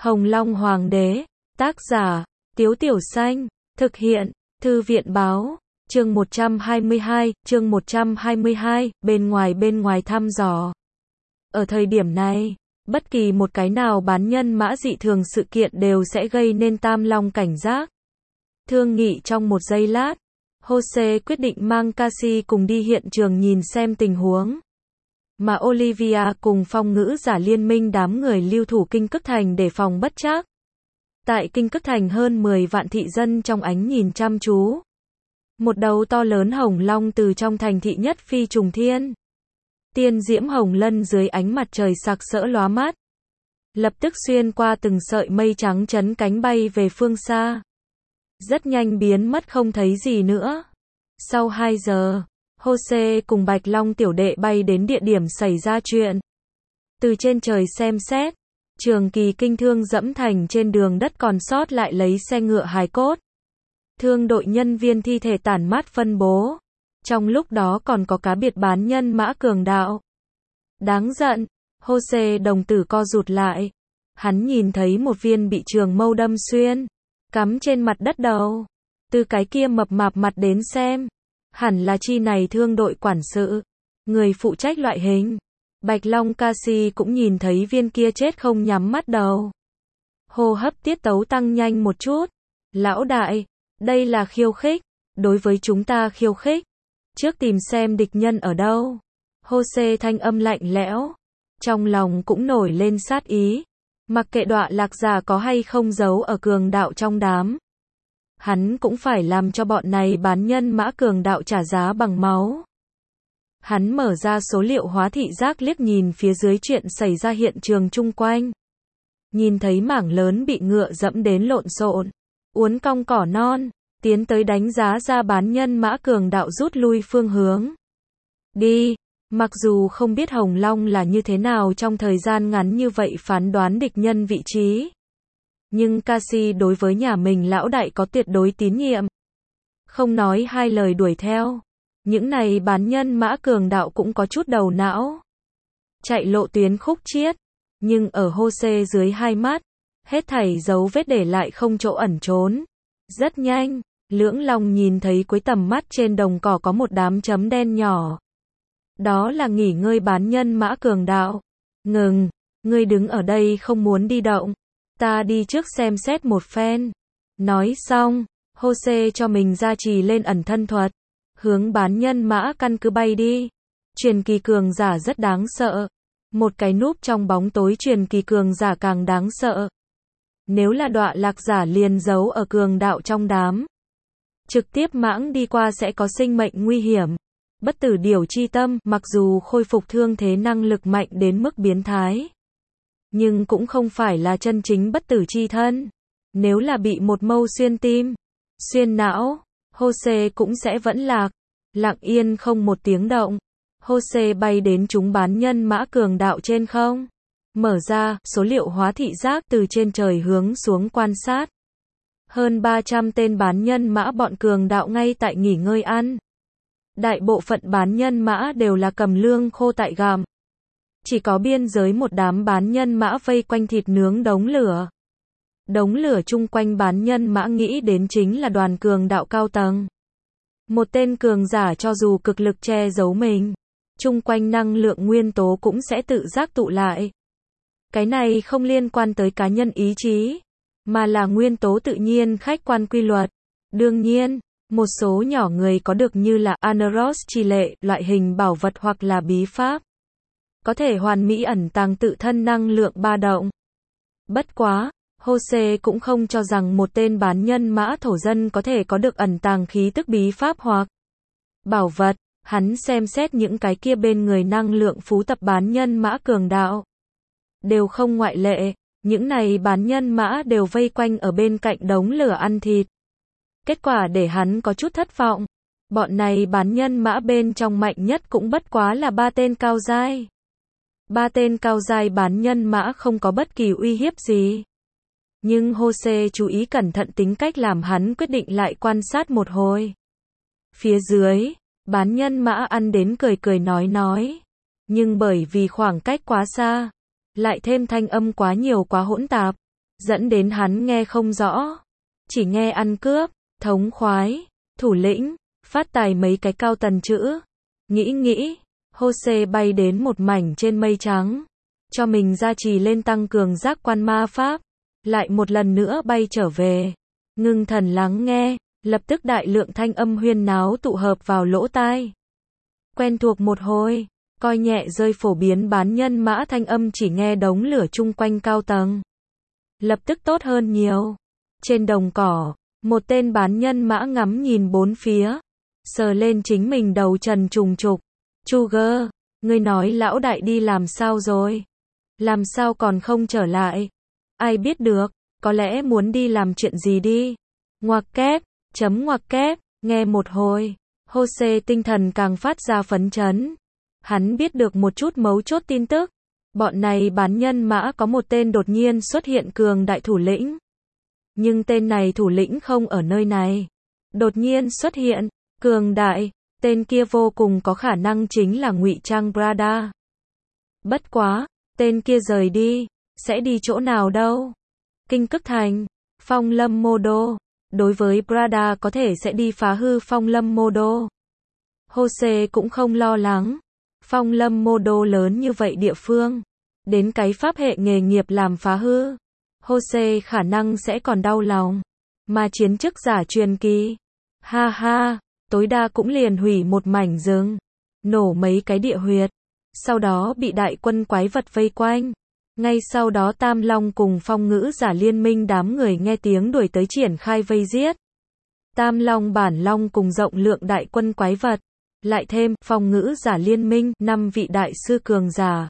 Hồng Long Hoàng đế, tác giả, Tiếu Tiểu Xanh, thực hiện, Thư viện báo, chương 122, bên ngoài thăm dò. Ở thời điểm này, bất kỳ một cái nào bán nhân mã dị thường sự kiện đều sẽ gây nên Tam Long cảnh giác. Thương nghị trong một giây lát, Jose quyết định mang Cassie cùng đi hiện trường nhìn xem tình huống. Mà Olivia cùng phong ngữ giả liên minh đám người lưu thủ Kinh Cức Thành để phòng bất trắc. Tại Kinh Cức Thành hơn 10 vạn thị dân trong ánh nhìn chăm chú. Một đầu to lớn hồng long từ trong thành thị nhất phi trùng thiên. Tiên diễm hồng lân dưới ánh mặt trời sặc sỡ lóa mắt. Lập tức xuyên qua từng sợi mây trắng chấn cánh bay về phương xa. Rất nhanh biến mất không thấy gì nữa. Sau 2 giờ, Jose cùng Bạch Long tiểu đệ bay đến địa điểm xảy ra chuyện. Từ trên trời xem xét, Trường Kỳ kinh thương dẫm thành trên đường đất còn sót lại lấy xe ngựa hài cốt. Thương đội nhân viên thi thể tản mát phân bố. Trong lúc đó còn có cá biệt bán nhân mã cường đạo. Đáng giận, Jose đồng tử co rụt lại. Hắn nhìn thấy một viên bị trường mâu đâm xuyên, cắm trên mặt đất đầu. Từ cái kia mập mạp mặt đến xem, hẳn là chi này thương đội quản sự, người phụ trách loại hình. Bạch Long Cassie cũng nhìn thấy viên kia chết không nhắm mắt đầu. Hô hấp tiết tấu tăng nhanh một chút. Lão đại, đây là khiêu khích, đối với chúng ta khiêu khích. Trước tìm xem địch nhân ở đâu. Jose thanh âm lạnh lẽo, trong lòng cũng nổi lên sát ý. Mặc kệ đọa lạc giả có hay không giấu ở cường đạo trong đám, hắn cũng phải làm cho bọn này bán nhân mã cường đạo trả giá bằng máu. Hắn mở ra số liệu hóa thị giác liếc nhìn phía dưới chuyện xảy ra hiện trường chung quanh. Nhìn thấy mảng lớn bị ngựa dẫm đến lộn xộn, uốn cong cỏ non, tiến tới đánh giá ra bán nhân mã cường đạo rút lui phương hướng. Đi, mặc dù không biết Hồng Long là như thế nào trong thời gian ngắn như vậy phán đoán địch nhân vị trí. Nhưng Cassie đối với nhà mình lão đại có tuyệt đối tín nhiệm. Không nói hai lời đuổi theo. Những này bán nhân mã cường đạo cũng có chút đầu não. Chạy lộ tuyến khúc chiết. Nhưng ở Jose dưới hai mắt, hết thảy dấu vết để lại không chỗ ẩn trốn. Rất nhanh, Lưỡng Long nhìn thấy cuối tầm mắt trên đồng cỏ có một đám chấm đen nhỏ. Đó là nghỉ ngơi bán nhân mã cường đạo. Ngừng, ngươi đứng ở đây không muốn đi động. Ta đi trước xem xét một phen. Nói xong, Jose cho mình gia trì lên ẩn thân thuật. Hướng bán nhân mã căn cứ bay đi. Truyền kỳ cường giả rất đáng sợ. Một cái núp trong bóng tối truyền kỳ cường giả càng đáng sợ. Nếu là đọa lạc giả liền giấu ở cường đạo trong đám. Trực tiếp mãng đi qua sẽ có sinh mệnh nguy hiểm. Bất tử điểu chi tâm, mặc dù khôi phục thương thế năng lực mạnh đến mức biến thái. Nhưng cũng không phải là chân chính bất tử chi thân. Nếu là bị một mâu xuyên tim, xuyên não, Jose cũng sẽ vẫn lạc. Lặng yên không một tiếng động. Jose bay đến chúng bán nhân mã cường đạo trên không. Mở ra, số liệu hóa thị giác từ trên trời hướng xuống quan sát. Hơn 300 tên bán nhân mã bọn cường đạo ngay tại nghỉ ngơi ăn. Đại bộ phận bán nhân mã đều là cầm lương khô tại gặm. Chỉ có biên giới một đám bán nhân mã vây quanh thịt nướng đống lửa. Đống lửa chung quanh bán nhân mã nghĩ đến chính là đoàn cường đạo cao tầng. Một tên cường giả cho dù cực lực che giấu mình, chung quanh năng lượng nguyên tố cũng sẽ tự giác tụ lại. Cái này không liên quan tới cá nhân ý chí, mà là nguyên tố tự nhiên khách quan quy luật. Đương nhiên, một số nhỏ người có được như là Aneros chi lệ, loại hình bảo vật hoặc là bí pháp, có thể hoàn mỹ ẩn tàng tự thân năng lượng ba động. Bất quá, Jose cũng không cho rằng một tên bán nhân mã thổ dân có thể có được ẩn tàng khí tức bí pháp hoặc bảo vật. Hắn xem xét những cái kia bên người năng lượng phú tập bán nhân mã cường đạo. Đều không ngoại lệ, những này bán nhân mã đều vây quanh ở bên cạnh đống lửa ăn thịt. Kết quả để hắn có chút thất vọng. Bọn này bán nhân mã bên trong mạnh nhất cũng bất quá là 3 tên cao giai. 3 tên cao giai bán nhân mã không có bất kỳ uy hiếp gì. Nhưng Jose chú ý cẩn thận tính cách làm hắn quyết định lại quan sát một hồi. Phía dưới, bán nhân mã ăn đến cười nói. Nhưng bởi vì khoảng cách quá xa, lại thêm thanh âm quá nhiều quá hỗn tạp, dẫn đến hắn nghe không rõ. Chỉ nghe ăn cướp, thống khoái, thủ lĩnh, phát tài mấy cái cao tần chữ. Nghĩ, Jose bay đến một mảnh trên mây trắng. Cho mình gia trì lên tăng cường giác quan ma pháp. Lại một lần nữa bay trở về. Ngưng thần lắng nghe, lập tức đại lượng thanh âm huyên náo tụ hợp vào lỗ tai. Quen thuộc một hồi, coi nhẹ rơi phổ biến bán nhân mã thanh âm chỉ nghe đống lửa chung quanh cao tầng. Lập tức tốt hơn nhiều. Trên đồng cỏ, một tên bán nhân mã ngắm nhìn bốn phía, sờ lên chính mình đầu trần trùng trục. Sugar, ngươi nói lão đại đi làm sao rồi? Làm sao còn không trở lại? Ai biết được, có lẽ muốn đi làm chuyện gì đi. Ngoặc kép, ngoặc kép, nghe một hồi, Jose tinh thần càng phát ra phấn chấn. Hắn biết được một chút mấu chốt tin tức. Bọn này bán nhân mã có một tên đột nhiên xuất hiện cường đại thủ lĩnh. Nhưng tên này thủ lĩnh không ở nơi này. Đột nhiên xuất hiện, cường đại, tên kia vô cùng có khả năng chính là ngụy trang Brada. Bất quá, tên kia rời đi, sẽ đi chỗ nào đâu? Kinh Cức Thành, Phong Lâm Mô Đô. Đối với Brada có thể sẽ đi phá hư Phong Lâm Mô Đô. Jose cũng không lo lắng. Phong Lâm Mô Đô lớn như vậy địa phương. Đến cái pháp hệ nghề nghiệp làm phá hư. Jose khả năng sẽ còn đau lòng. Mà chiến chức giả truyền kỳ. Ha ha, tối đa cũng liền hủy một mảnh rừng. Nổ mấy cái địa huyệt. Sau đó bị đại quân quái vật vây quanh. Ngay sau đó Tam Long cùng phong ngữ giả liên minh đám người nghe tiếng đuổi tới triển khai vây giết. Tam Long bản long cùng rộng lượng đại quân quái vật. Lại thêm phong ngữ giả liên minh 5 vị đại sư cường giả.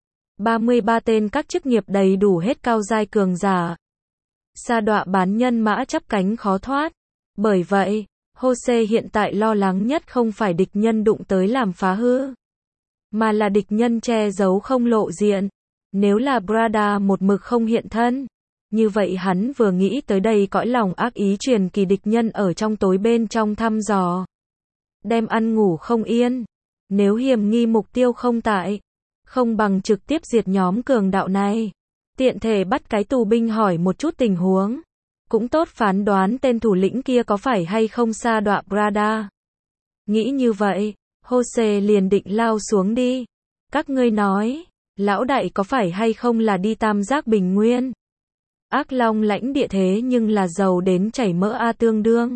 33 tên các chức nghiệp đầy đủ hết cao giai cường giả. Sa đọa bán nhân mã chắp cánh khó thoát. Bởi vậy, Jose hiện tại lo lắng nhất không phải địch nhân đụng tới làm phá hư, mà là địch nhân che giấu không lộ diện. Nếu là Brada một mực không hiện thân, như vậy hắn vừa nghĩ tới đây cõi lòng ác ý truyền kỳ địch nhân ở trong tối bên trong thăm dò. Đem ăn ngủ không yên. Nếu hiểm nghi mục tiêu không tại, không bằng trực tiếp diệt nhóm cường đạo này. Tiện thể bắt cái tù binh hỏi một chút tình huống. Cũng tốt phán đoán tên thủ lĩnh kia có phải hay không sa đọa Brada. Nghĩ như vậy, Jose liền định lao xuống đi. Các ngươi nói, lão đại có phải hay không là đi Tam Giác Bình Nguyên? Ác Long lãnh địa thế nhưng là giàu đến chảy mỡ a tương đương.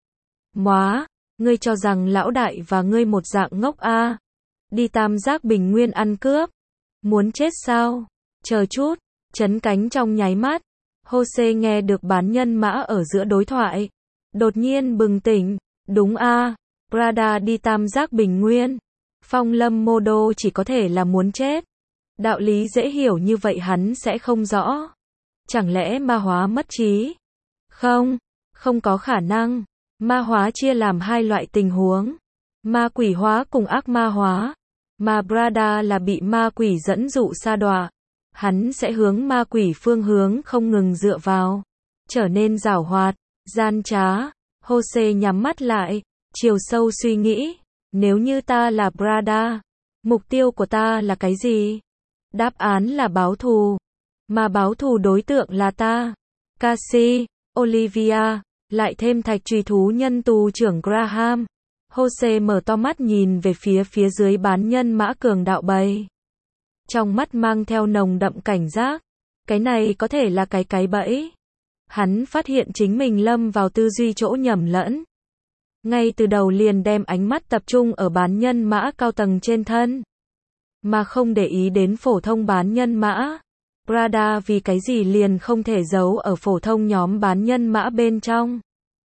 Móa, ngươi cho rằng lão đại và ngươi một dạng ngốc a? Đi Tam Giác Bình Nguyên ăn cướp? Muốn chết sao? Chờ chút, chấn cánh trong nháy mắt. Jose nghe được bán nhân mã ở giữa đối thoại. Đột nhiên bừng tỉnh, đúng a, Brada đi Tam Giác Bình Nguyên. Phong Lâm Mô Đô chỉ có thể là muốn chết. Đạo lý dễ hiểu như vậy hắn sẽ không rõ. Chẳng lẽ ma hóa mất trí? Không, không có khả năng. Ma hóa chia làm hai loại tình huống. Ma quỷ hóa cùng ác ma hóa. Mà Brada là bị ma quỷ dẫn dụ sa đọa. Hắn sẽ hướng ma quỷ phương hướng không ngừng dựa vào. Trở nên giảo hoạt, gian trá. Jose nhắm mắt lại, chiều sâu suy nghĩ. Nếu như ta là Brada, mục tiêu của ta là cái gì? Đáp án là báo thù. Mà báo thù đối tượng là ta. Cassie, Olivia, lại thêm thạch truy thú nhân tù trưởng Graham. Jose mở to mắt nhìn về phía dưới bán nhân mã cường đạo bầy. Trong mắt mang theo nồng đậm cảnh giác. Cái này có thể là cái bẫy. Hắn phát hiện chính mình lâm vào tư duy chỗ nhầm lẫn. Ngay từ đầu liền đem ánh mắt tập trung ở bán nhân mã cao tầng trên thân. Mà không để ý đến phổ thông bán nhân mã. Brada vì cái gì liền không thể giấu ở phổ thông nhóm bán nhân mã bên trong.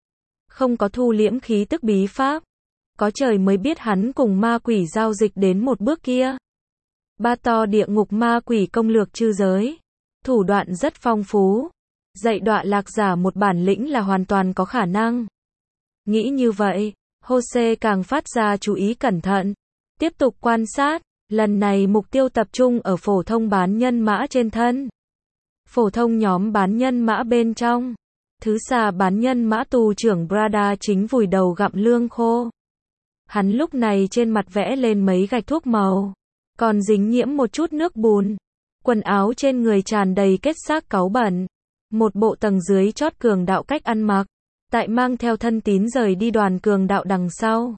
Không có thu liễm khí tức bí pháp. Có trời mới biết hắn cùng ma quỷ giao dịch đến một bước kia. Ba to địa ngục ma quỷ công lược chư giới. Thủ đoạn rất phong phú. Dạy đọa lạc giả một bản lĩnh là hoàn toàn có khả năng. Nghĩ như vậy, Jose càng phát ra chú ý cẩn thận. Tiếp tục quan sát. Lần này mục tiêu tập trung ở phổ thông bán nhân mã trên thân. Phổ thông nhóm bán nhân mã bên trong. Thứ xà bán nhân mã tù trưởng Brada chính vùi đầu gặm lương khô. Hắn lúc này trên mặt vẽ lên mấy gạch thuốc màu. Còn dính nhiễm một chút nước bùn. Quần áo trên người tràn đầy kết xác cáu bẩn. Một bộ tầng dưới chót cường đạo cách ăn mặc. Tại mang theo thân tín rời đi đoàn cường đạo đằng sau.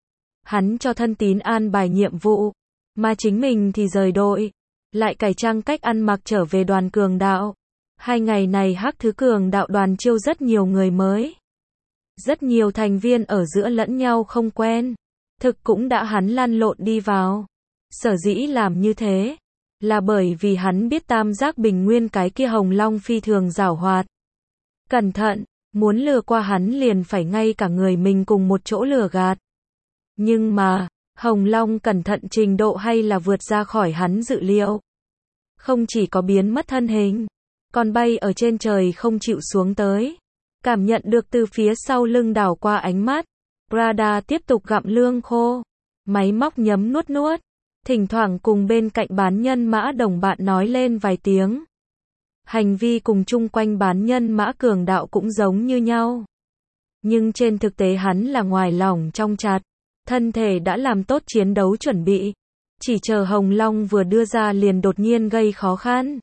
Hắn cho thân tín an bài nhiệm vụ, mà chính mình thì rời đội, lại cải trang cách ăn mặc trở về đoàn cường đạo. 2 ngày này Hắc Thứ cường đạo đoàn chiêu rất nhiều người mới. Rất nhiều thành viên ở giữa lẫn nhau không quen. Thực cũng đã hắn lăn lộn đi vào. Sở dĩ làm như thế, là bởi vì hắn biết tam giác bình nguyên cái kia Hồng Long phi thường giảo hoạt. Cẩn thận, muốn lừa qua hắn liền phải ngay cả người mình cùng một chỗ lừa gạt. Nhưng mà, Hồng Long cẩn thận trình độ hay là vượt ra khỏi hắn dự liệu. Không chỉ có biến mất thân hình, còn bay ở trên trời không chịu xuống tới. Cảm nhận được từ phía sau lưng đảo qua ánh mắt. Prada tiếp tục gặm lương khô. Máy móc nhấm nuốt nuốt. Thỉnh thoảng cùng bên cạnh bán nhân mã đồng bạn nói lên vài tiếng. Hành vi cùng chung quanh bán nhân mã cường đạo cũng giống như nhau. Nhưng trên thực tế hắn là ngoài lỏng trong chặt. Thân thể đã làm tốt chiến đấu chuẩn bị. Chỉ chờ Hồng Long vừa đưa ra liền đột nhiên gây khó khăn.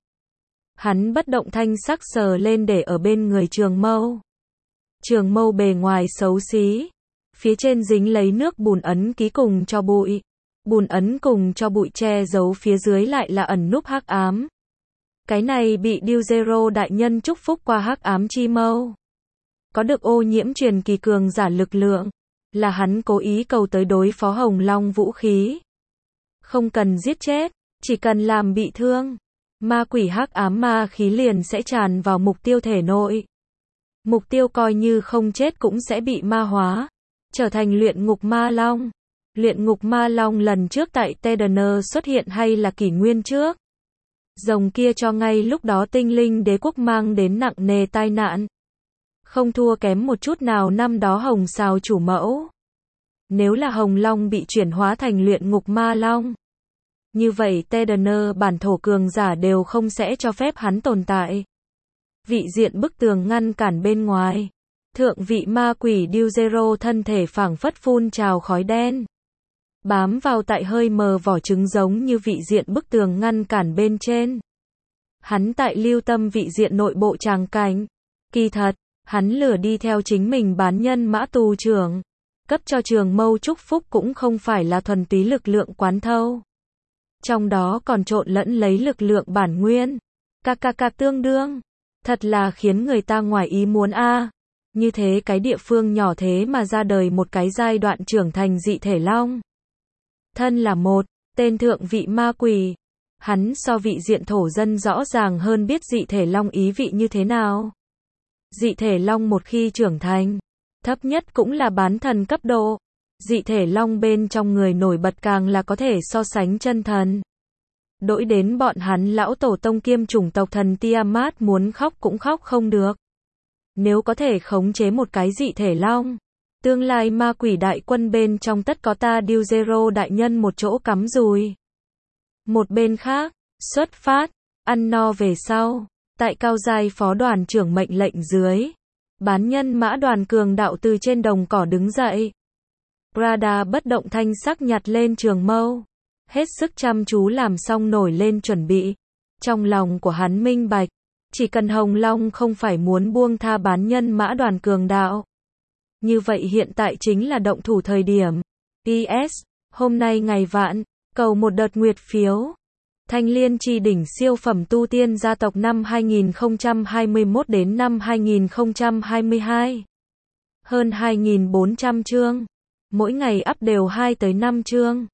Hắn bất động thanh sắc sờ lên để ở bên người Trường Mâu. Trường Mâu bề ngoài xấu xí. Phía trên dính lấy nước bùn ấn ký cùng cho bụi. Bùn ấn cùng cho bụi che giấu phía dưới lại là ẩn núp hắc ám. Cái này bị Điêu Zero đại nhân chúc phúc qua hắc ám chi mâu. Có được ô nhiễm truyền kỳ cường giả lực lượng. Là hắn cố ý cầu tới đối phó Hồng Long vũ khí. Không cần giết chết, chỉ cần làm bị thương. Ma quỷ hắc ám ma khí liền sẽ tràn vào mục tiêu thể nội. Mục tiêu coi như không chết cũng sẽ bị ma hóa. Trở thành luyện ngục ma long. Luyện ngục ma long lần trước tại Tedener xuất hiện hay là kỷ nguyên trước. Rồng kia cho ngay lúc đó tinh linh đế quốc mang đến nặng nề tai nạn. Không thua kém một chút nào năm đó Hồng Sào chủ mẫu. Nếu là Hồng Long bị chuyển hóa thành luyện ngục ma long. Như vậy Tedener bản thổ cường giả đều không sẽ cho phép hắn tồn tại. Vị diện bức tường ngăn cản bên ngoài. Thượng vị ma quỷ Điêu Zero thân thể phảng phất phun trào khói đen. Bám vào tại hơi mờ vỏ trứng giống như vị diện bức tường ngăn cản bên trên. Hắn tại lưu tâm vị diện nội bộ tràng cảnh. Kỳ thật, hắn lừa đi theo chính mình bán nhân mã tù trưởng. Cấp cho Trường Mâu chúc phúc cũng không phải là thuần túy lực lượng quán thâu. Trong đó còn trộn lẫn lấy lực lượng bản nguyên. KKK tương đương. Thật là khiến người ta ngoài ý muốn a. Như thế cái địa phương nhỏ thế mà ra đời một cái giai đoạn trưởng thành dị thể long. Thân là một tên thượng vị ma quỷ. Hắn so vị diện thổ dân rõ ràng hơn biết dị thể long ý vị như thế nào. Dị thể long một khi trưởng thành, thấp nhất cũng là bán thần cấp độ. Dị thể long bên trong người nổi bật càng là có thể so sánh chân thần. Đỗi đến bọn hắn lão tổ tông kiêm chủng tộc thần Tiamat muốn khóc cũng khóc không được. Nếu có thể khống chế một cái dị thể long, tương lai ma quỷ đại quân bên trong tất có ta Điêu Zero đại nhân một chỗ cắm rùi. Một bên khác, xuất phát, ăn no về sau, tại cao giai phó đoàn trưởng mệnh lệnh dưới, bán nhân mã đoàn cường đạo từ trên đồng cỏ đứng dậy. Prada bất động thanh sắc nhặt lên Trường Mâu, hết sức chăm chú làm xong nổi lên chuẩn bị. Trong lòng của hắn minh bạch, chỉ cần Hồng Long không phải muốn buông tha bán nhân mã đoàn cường đạo. Như vậy hiện tại chính là động thủ thời điểm. PS, hôm nay ngày vạn, cầu một đợt nguyệt phiếu. Thanh Liên Chi đỉnh siêu phẩm tu tiên gia tộc năm 2021 đến năm 2022. Hơn 2.400 chương. Mỗi ngày up đều 2 tới 5 chương.